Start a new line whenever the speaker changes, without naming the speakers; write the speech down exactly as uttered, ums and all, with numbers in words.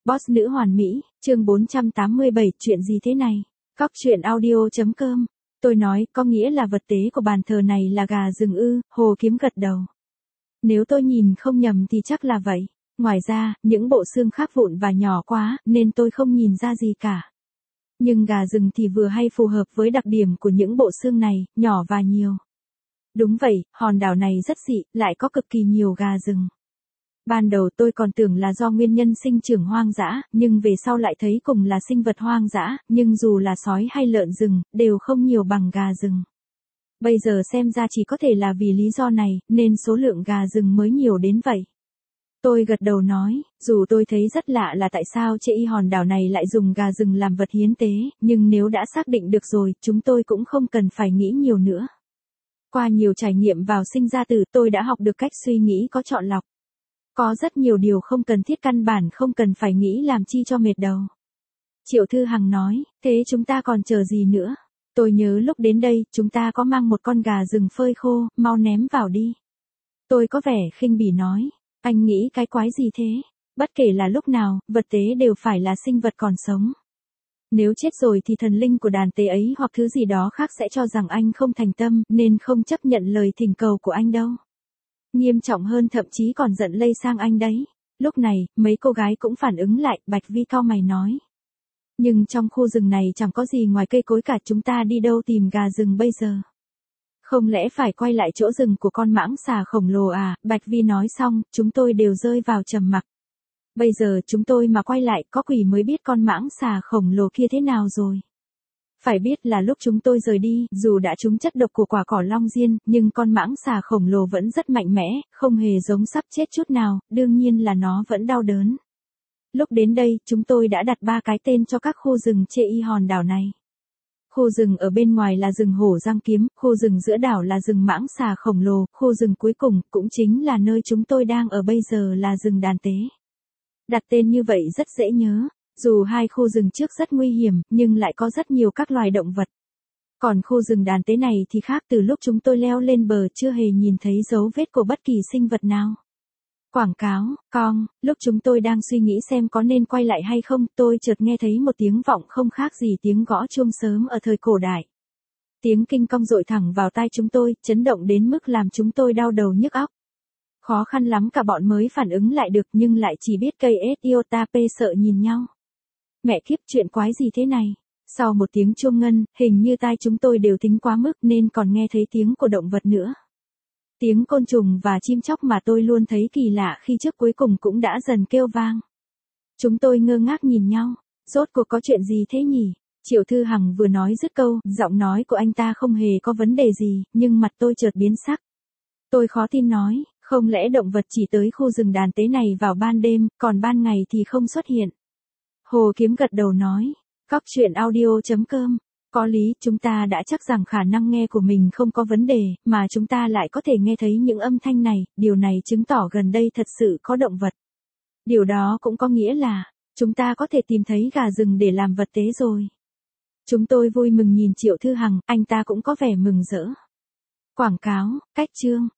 Boss nữ hoàn mỹ, chương bốn trăm tám mươi bảy, chuyện gì thế này? Cóc truyện audio.com. Tôi nói, có nghĩa là vật tế của bàn thờ này là gà rừng ư? Hồ Kiếm gật đầu. Nếu tôi nhìn không nhầm thì chắc là vậy. Ngoài ra, những bộ xương khác vụn và nhỏ quá, nên tôi không nhìn ra gì cả. Nhưng gà rừng thì vừa hay phù hợp với đặc điểm của những bộ xương này, nhỏ và nhiều. Đúng vậy, hòn đảo này rất dị, lại có cực kỳ nhiều gà rừng. Ban đầu tôi còn tưởng là do nguyên nhân sinh trưởng hoang dã, nhưng về sau lại thấy cùng là sinh vật hoang dã, nhưng dù là sói hay lợn rừng, đều không nhiều bằng gà rừng. Bây giờ xem ra chỉ có thể là vì lý do này, nên số lượng gà rừng mới nhiều đến vậy. Tôi gật đầu nói, dù tôi thấy rất lạ là tại sao trên hòn đảo này lại dùng gà rừng làm vật hiến tế, nhưng nếu đã xác định được rồi, chúng tôi cũng không cần phải nghĩ nhiều nữa. Qua nhiều trải nghiệm vào sinh ra tử, tôi đã học được cách suy nghĩ có chọn lọc. Có rất nhiều điều không cần thiết, căn bản không cần phải nghĩ làm chi cho mệt đầu. Triệu Thư Hằng nói, thế chúng ta còn chờ gì nữa? Tôi nhớ lúc đến đây, chúng ta có mang một con gà rừng phơi khô, mau ném vào đi. Tôi có vẻ khinh bỉ nói, anh nghĩ cái quái gì thế? Bất kể là lúc nào, vật tế đều phải là sinh vật còn sống. Nếu chết rồi thì thần linh của đàn tế ấy hoặc thứ gì đó khác sẽ cho rằng anh không thành tâm, nên không chấp nhận lời thỉnh cầu của anh đâu. Nghiêm trọng hơn, thậm chí còn giận lây sang anh đấy. Lúc này, mấy cô gái cũng phản ứng lại, Bạch Vi cau mày nói. Nhưng trong khu rừng này chẳng có gì ngoài cây cối cả, chúng ta đi đâu tìm gà rừng bây giờ? Không lẽ phải quay lại chỗ rừng của con mãng xà khổng lồ à? Bạch Vi nói xong, chúng tôi đều rơi vào trầm mặc. Bây giờ chúng tôi mà quay lại, có quỷ mới biết con mãng xà khổng lồ kia thế nào rồi. Phải biết là lúc chúng tôi rời đi, dù đã trúng chất độc của quả cỏ long diên, nhưng con mãng xà khổng lồ vẫn rất mạnh mẽ, không hề giống sắp chết chút nào, đương nhiên là nó vẫn đau đớn. Lúc đến đây, chúng tôi đã đặt ba cái tên cho các khu rừng trên hòn đảo này. Khu rừng ở bên ngoài là rừng hổ răng kiếm, khu rừng giữa đảo là rừng mãng xà khổng lồ, khu rừng cuối cùng cũng chính là nơi chúng tôi đang ở bây giờ là rừng đàn tế. Đặt tên như vậy rất dễ nhớ. Dù hai khu rừng trước rất nguy hiểm, nhưng lại có rất nhiều các loài động vật. Còn khu rừng đàn tế này thì khác, từ lúc chúng tôi leo lên bờ chưa hề nhìn thấy dấu vết của bất kỳ sinh vật nào. Quảng cáo, con, lúc chúng tôi đang suy nghĩ xem có nên quay lại hay không, tôi chợt nghe thấy một tiếng vọng không khác gì tiếng gõ chuông sớm ở thời cổ đại. Tiếng kinh cong dội thẳng vào tai chúng tôi, chấn động đến mức làm chúng tôi đau đầu nhức óc. Khó khăn lắm cả bọn mới phản ứng lại được, nhưng lại chỉ biết cây iota p sợ nhìn nhau. Mẹ kiếp, chuyện quái gì thế này? Sau một tiếng chuông ngân, hình như tai chúng tôi đều thính quá mức nên còn nghe thấy tiếng của động vật nữa. Tiếng côn trùng và chim chóc mà tôi luôn thấy kỳ lạ khi trước cuối cùng cũng đã dần kêu vang. Chúng tôi ngơ ngác nhìn nhau, rốt cuộc có chuyện gì thế nhỉ? Triệu Thư Hằng vừa nói dứt câu, giọng nói của anh ta không hề có vấn đề gì, nhưng mặt tôi chợt biến sắc. Tôi khó tin nói, không lẽ động vật chỉ tới khu rừng đàn tế này vào ban đêm, còn ban ngày thì không xuất hiện? Hồ Kiếm gật đầu nói, cóc truyện audio.com, có lý, chúng ta đã chắc rằng khả năng nghe của mình không có vấn đề, mà chúng ta lại có thể nghe thấy những âm thanh này, điều này chứng tỏ gần đây thật sự có động vật. Điều đó cũng có nghĩa là, chúng ta có thể tìm thấy gà rừng để làm vật tế rồi. Chúng tôi vui mừng nhìn Triệu Thư Hằng, anh ta cũng có vẻ mừng rỡ. Quảng cáo, cách chương.